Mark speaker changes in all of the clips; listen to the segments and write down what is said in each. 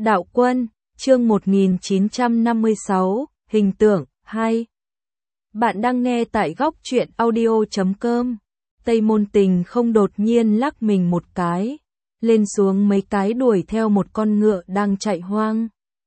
Speaker 1: Đạo quân, chương 1956, hình tượng, 2. Bạn đang nghe tại góc truyện audio.com. Tây Môn Tình không đột nhiên lắc mình một cái, lên xuống mấy cái đuổi theo một con ngựa đang chạy hoang.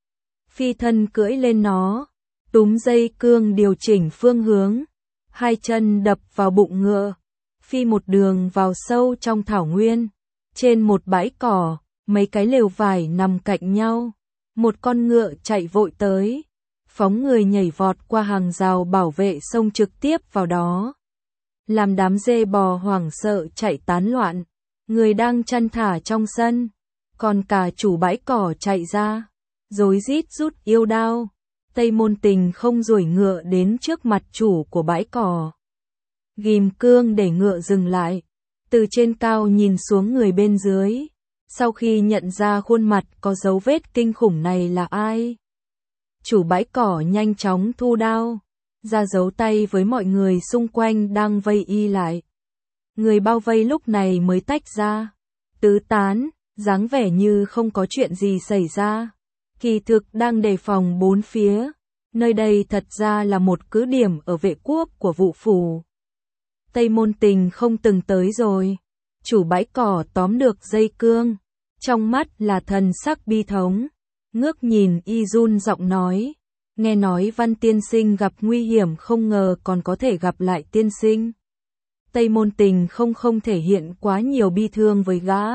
Speaker 1: Phi thân cưỡi lên nó, túm dây cương điều chỉnh phương hướng, hai chân đập vào bụng ngựa, phi một đường vào sâu trong thảo nguyên, trên một bãi cỏ. Mấy cái lều vải nằm cạnh nhau, một con ngựa chạy vội tới, phóng người nhảy vọt qua hàng rào bảo vệ xông trực tiếp vào đó. Làm đám dê bò hoảng sợ chạy tán loạn, người đang chăn thả trong sân, còn cả chủ bãi cỏ chạy ra, rối rít rút yêu đao. Tây Môn Tình không duỗi ngựa đến trước mặt chủ của bãi cỏ, ghim cương để ngựa dừng lại, từ trên cao nhìn xuống người bên dưới. Sau khi nhận ra khuôn mặt có dấu vết kinh khủng này là ai, chủ bãi cỏ nhanh chóng thu đao, ra giấu tay với mọi người xung quanh đang vây y lại. Người bao vây lúc này mới tách ra, tứ tán, dáng vẻ như không có chuyện gì xảy ra. Kỳ thực đang đề phòng bốn phía, nơi đây thật ra là một cứ điểm ở vệ quốc của Vũ Phủ. Tây Môn Tình không từng tới rồi. Chủ bãi cỏ tóm được dây cương, trong mắt là thần sắc bi thống, ngước nhìn y run giọng nói, nghe nói Văn tiên sinh gặp nguy hiểm, không ngờ còn có thể gặp lại tiên sinh. Tây Môn Tình không thể hiện quá nhiều bi thương với gã.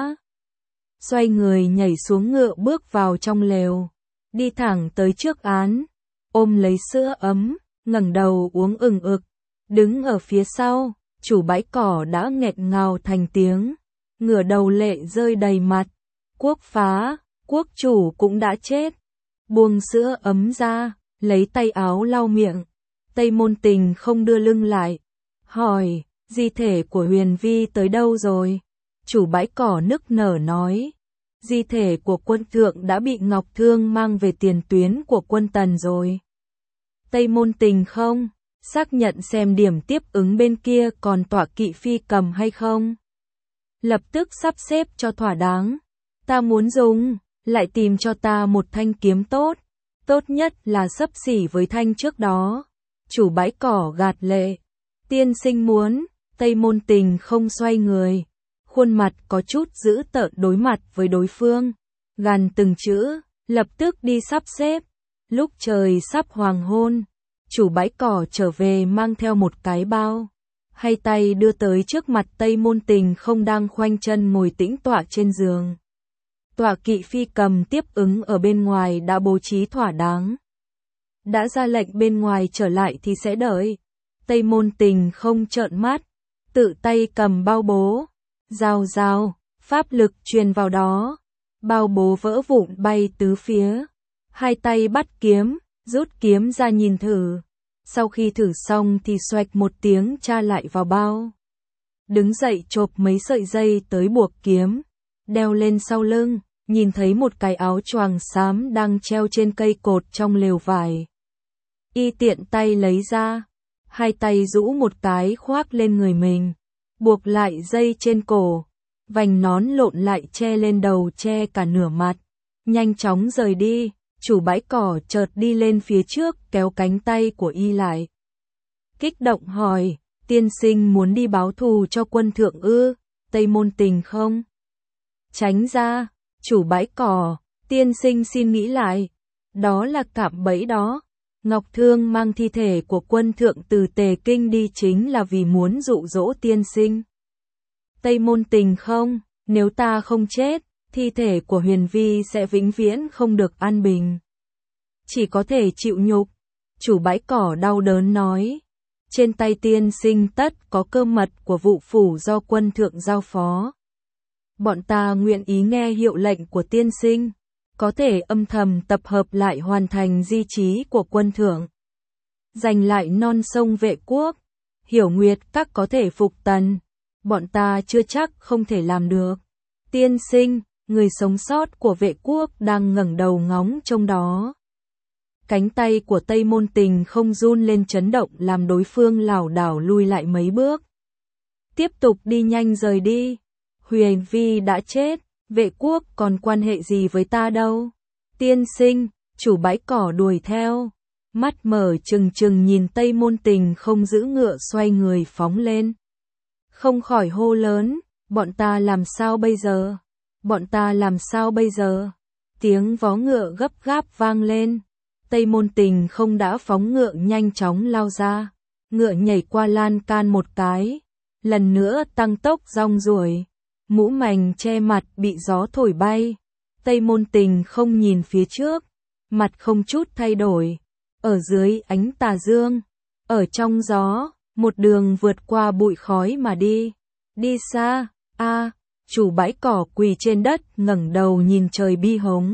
Speaker 1: Xoay người nhảy xuống ngựa bước vào trong lều, đi thẳng tới trước án, ôm lấy sữa ấm, ngẩng đầu uống ừng ực. Đứng ở phía sau, chủ bãi cỏ đã nghẹn ngào thành tiếng, ngửa đầu lệ rơi đầy mặt. Quốc phá, quốc chủ cũng đã chết. Buông sữa ấm ra, lấy tay áo lau miệng. Tây Môn Tình không đưa lưng lại, hỏi, di thể của Huyền Vi tới đâu rồi? Chủ bãi cỏ nức nở nói, di thể của quân thượng đã bị Ngọc Thương mang về tiền tuyến của quân Tần rồi. Tây Môn Tình không xác nhận xem điểm tiếp ứng bên kia còn tọa kỵ phi cầm hay không. Lập tức sắp xếp cho thỏa đáng. Ta muốn dùng, lại tìm cho ta một thanh kiếm tốt, tốt nhất là xấp xỉ với thanh trước đó. Chủ bãi cỏ gạt lệ, tiên sinh muốn. Tây Môn Tình không xoay người, khuôn mặt có chút dữ tợn đối mặt với đối phương, gằn từng chữ, lập tức đi sắp xếp. Lúc trời sắp hoàng hôn, chủ bãi cỏ trở về mang theo một cái bao, hay tay đưa tới trước mặt Tây Môn Tình không đang khoanh chân ngồi tĩnh tọa trên giường. Tọa kỵ phi cầm tiếp ứng ở bên ngoài đã bố trí thỏa đáng. Đã ra lệnh bên ngoài trở lại thì sẽ đợi. Tây Môn Tình không trợn mắt, tự tay cầm bao bố, rào rào, pháp lực truyền vào đó. Bao bố vỡ vụn bay tứ phía. Hai tay bắt kiếm, rút kiếm ra nhìn thử. Sau khi thử xong thì xoạch một tiếng tra lại vào bao. Đứng dậy chộp mấy sợi dây tới buộc kiếm, đeo lên sau lưng. Nhìn thấy một cái áo choàng xám đang treo trên cây cột trong lều vải. Y tiện tay lấy ra, hai tay rũ một cái khoác lên người mình, buộc lại dây trên cổ, vành nón lộn lại che lên đầu che cả nửa mặt, nhanh chóng rời đi. Chủ bãi cỏ chợt đi lên phía trước kéo cánh tay của y lại. Kích động hỏi, tiên sinh muốn đi báo thù cho quân thượng ư? Tây Môn Tình không tránh ra. Chủ bãi cỏ, tiên sinh xin nghĩ lại, đó là cạm bẫy đó. Ngọc Thương mang thi thể của quân thượng từ Tề Kinh đi chính là vì muốn dụ dỗ tiên sinh. Tây Môn Tình không, nếu ta không chết, thi thể của Huyền Vi sẽ vĩnh viễn không được an bình. Chỉ có thể chịu nhục. Chủ bãi cỏ đau đớn nói, trên tay tiên sinh tất có cơ mật của Vũ Phủ do quân thượng giao phó. Bọn ta nguyện ý nghe hiệu lệnh của tiên sinh, có thể âm thầm tập hợp lại hoàn thành di chí của quân thượng. Giành lại non sông vệ quốc, Hiểu Nguyệt các có thể phục Tần. Bọn ta chưa chắc không thể làm được. Tiên sinh, người sống sót của vệ quốc đang ngẩng đầu ngóng trông đó. Cánh tay của Tây Môn Tình không run lên chấn động làm đối phương lảo đảo lui lại mấy bước. Tiếp tục đi nhanh rời đi. Huyền Vi đã chết, vệ quốc còn quan hệ gì với ta đâu. Tiên sinh, chủ bãi cỏ đuổi theo. Mắt mở trừng trừng nhìn Tây Môn Tình không giữ ngựa xoay người phóng lên. Không khỏi hô lớn, bọn ta làm sao bây giờ? Bọn ta làm sao bây giờ? Tiếng vó ngựa gấp gáp vang lên. Tây Môn Tình không đã phóng ngựa nhanh chóng lao ra. Ngựa nhảy qua lan can một cái. Lần nữa tăng tốc rong ruổi. Mũ mành che mặt bị gió thổi bay. Tây Môn Tình không nhìn phía trước. Mặt không chút thay đổi. Ở dưới ánh tà dương. Ở trong gió. Một đường vượt qua bụi khói mà đi. Đi xa. Chủ bãi cỏ quỳ trên đất ngẩng đầu nhìn trời bi hống.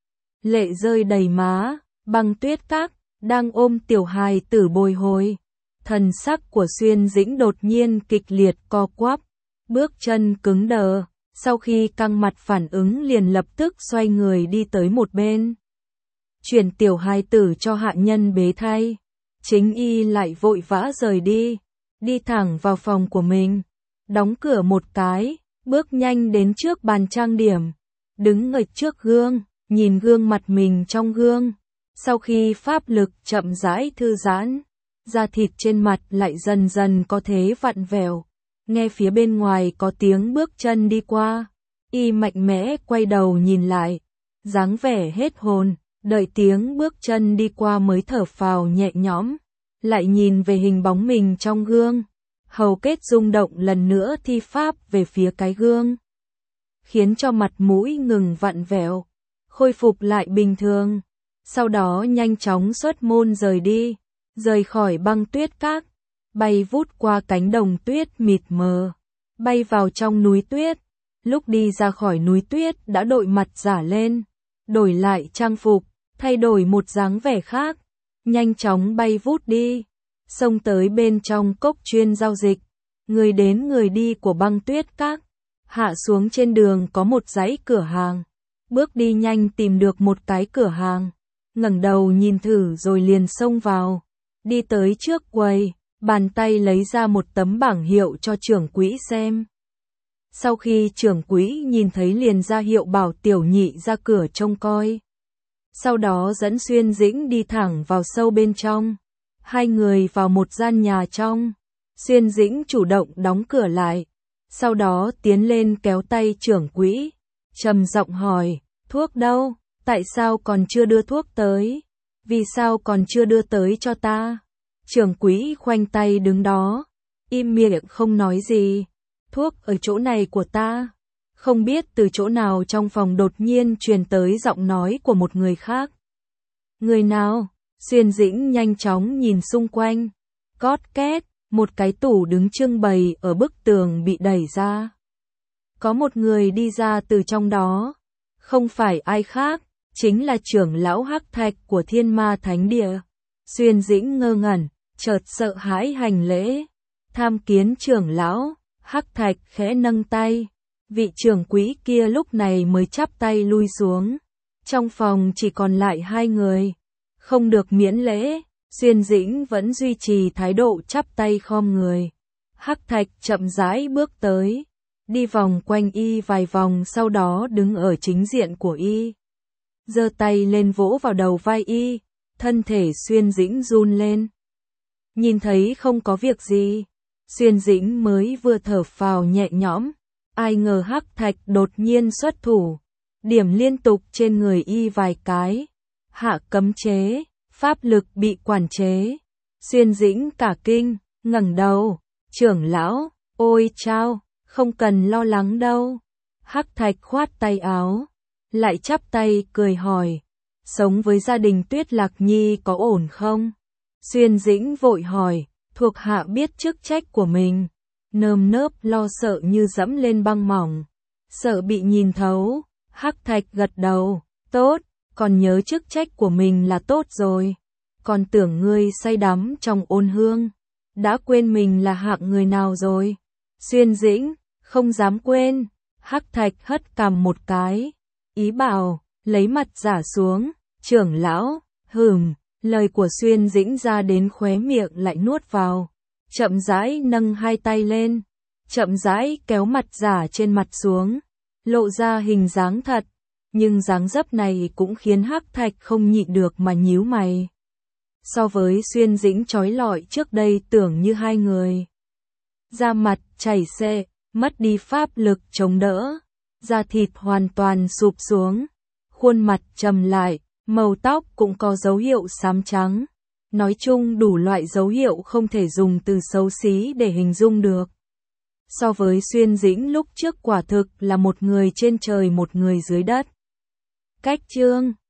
Speaker 1: Lệ rơi đầy má. Băng Tuyết Các đang ôm tiểu hài tử bồi hồi. Thần sắc của Xuyên Dĩnh đột nhiên kịch liệt co quắp. Bước chân cứng đờ. Sau khi căng mặt phản ứng liền lập tức xoay người đi tới một bên. Chuyển tiểu hài tử cho hạ nhân bế thay. Chính y lại vội vã rời đi. Đi thẳng vào phòng của mình. Đóng cửa một cái. Bước nhanh đến trước bàn trang điểm. Đứng ở trước gương. Nhìn gương mặt mình trong gương. Sau khi pháp lực chậm rãi thư giãn. Da thịt trên mặt lại dần dần có thế vặn vẹo. Nghe phía bên ngoài có tiếng bước chân đi qua. Y mạnh mẽ quay đầu nhìn lại. Dáng vẻ hết hồn. Đợi tiếng bước chân đi qua mới thở phào nhẹ nhõm. Lại nhìn về hình bóng mình trong gương. Hầu kết rung động lần nữa thi pháp về phía cái gương. Khiến cho mặt mũi ngừng vặn vẹo. Khôi phục lại bình thường. Sau đó nhanh chóng xuất môn rời đi. Rời khỏi Băng Tuyết Các. Bay vút qua cánh đồng tuyết mịt mờ. Bay vào trong núi tuyết. Lúc đi ra khỏi núi tuyết đã đội mặt giả lên. Đổi lại trang phục. Thay đổi một dáng vẻ khác. Nhanh chóng bay vút đi. Xông tới bên trong cốc chuyên giao dịch. Người đến người đi của Băng Tuyết Các. Hạ xuống trên đường có một dãy cửa hàng. Bước đi nhanh tìm được một cái cửa hàng. Ngẩng đầu nhìn thử rồi liền xông vào. Đi tới trước quầy. Bàn tay lấy ra một tấm bảng hiệu cho trưởng quỹ xem. Sau khi trưởng quỹ nhìn thấy liền ra hiệu bảo tiểu nhị ra cửa trông coi. Sau đó dẫn Xuyên Dĩnh đi thẳng vào sâu bên trong. Hai người vào một gian nhà trong. Xuyên Dĩnh chủ động đóng cửa lại. Sau đó tiến lên kéo tay trưởng quỹ. Trầm giọng hỏi, thuốc đâu? Tại sao còn chưa đưa thuốc tới? Vì sao còn chưa đưa tới cho ta? Trưởng quỹ khoanh tay đứng đó. Im miệng không nói gì. Thuốc ở chỗ này của ta. Không biết từ chỗ nào trong phòng đột nhiên truyền tới giọng nói của một người khác. Người nào? Xuyên Dĩnh nhanh chóng nhìn xung quanh. Cót két, một cái tủ đứng trưng bày ở bức tường bị đẩy ra. Có một người đi ra từ trong đó. Không phải ai khác, chính là trưởng lão Hắc Thạch của Thiên Ma Thánh Địa. Xuyên Dĩnh ngơ ngẩn, chợt sợ hãi hành lễ. Tham kiến trưởng lão. Hắc Thạch khẽ nâng tay. Vị trưởng quỹ kia lúc này mới chắp tay lui xuống. Trong phòng chỉ còn lại hai người. Không được miễn lễ. Xuyên Dĩnh vẫn duy trì thái độ chắp tay khom người. Hắc Thạch chậm rãi bước tới. Đi vòng quanh y vài vòng sau đó đứng ở chính diện của y. Giơ tay lên vỗ vào đầu vai y. Thân thể Xuyên Dĩnh run lên. Nhìn thấy không có việc gì. Xuyên Dĩnh mới vừa thở phào nhẹ nhõm. Ai ngờ Hắc Thạch đột nhiên xuất thủ. Điểm liên tục trên người y vài cái. Hạ cấm chế. Pháp lực bị quản chế. Xuyên Dĩnh cả kinh. Ngẩng đầu. Trưởng lão. Ôi chao. Không cần lo lắng đâu. Hắc Thạch khoát tay áo. Lại chắp tay cười hỏi. Sống với gia đình Tuyết Lạc Nhi có ổn không? Xuyên Dĩnh vội hỏi. Thuộc hạ biết chức trách của mình. Nơm nớp lo sợ như dẫm lên băng mỏng. Sợ bị nhìn thấu. Hắc Thạch gật đầu. Tốt, còn nhớ chức trách của mình là tốt rồi. Còn tưởng ngươi say đắm trong ôn hương. Đã quên mình là hạng người nào rồi. Xuyên Dĩnh, không dám quên. Hắc Thạch hất cằm một cái. Ý bảo, lấy mặt giả xuống. Trưởng lão, lời của Xuyên Dĩnh ra đến khóe miệng lại nuốt vào. Chậm rãi nâng hai tay lên. Chậm rãi kéo mặt giả trên mặt xuống. Lộ ra hình dáng thật. nhưng dáng dấp này cũng khiến Hắc Thạch không nhịn được mà nhíu mày. So với Xuyên Dĩnh chói lọi trước đây tưởng như hai người. Da mặt chảy xệ, mất đi pháp lực chống đỡ, da thịt hoàn toàn sụp xuống, khuôn mặt trầm lại, màu tóc cũng có dấu hiệu xám trắng. Nói chung đủ loại dấu hiệu không thể dùng từ xấu xí để hình dung được. So với Xuyên Dĩnh lúc trước quả thực là một người trên trời một người dưới đất. Cách chương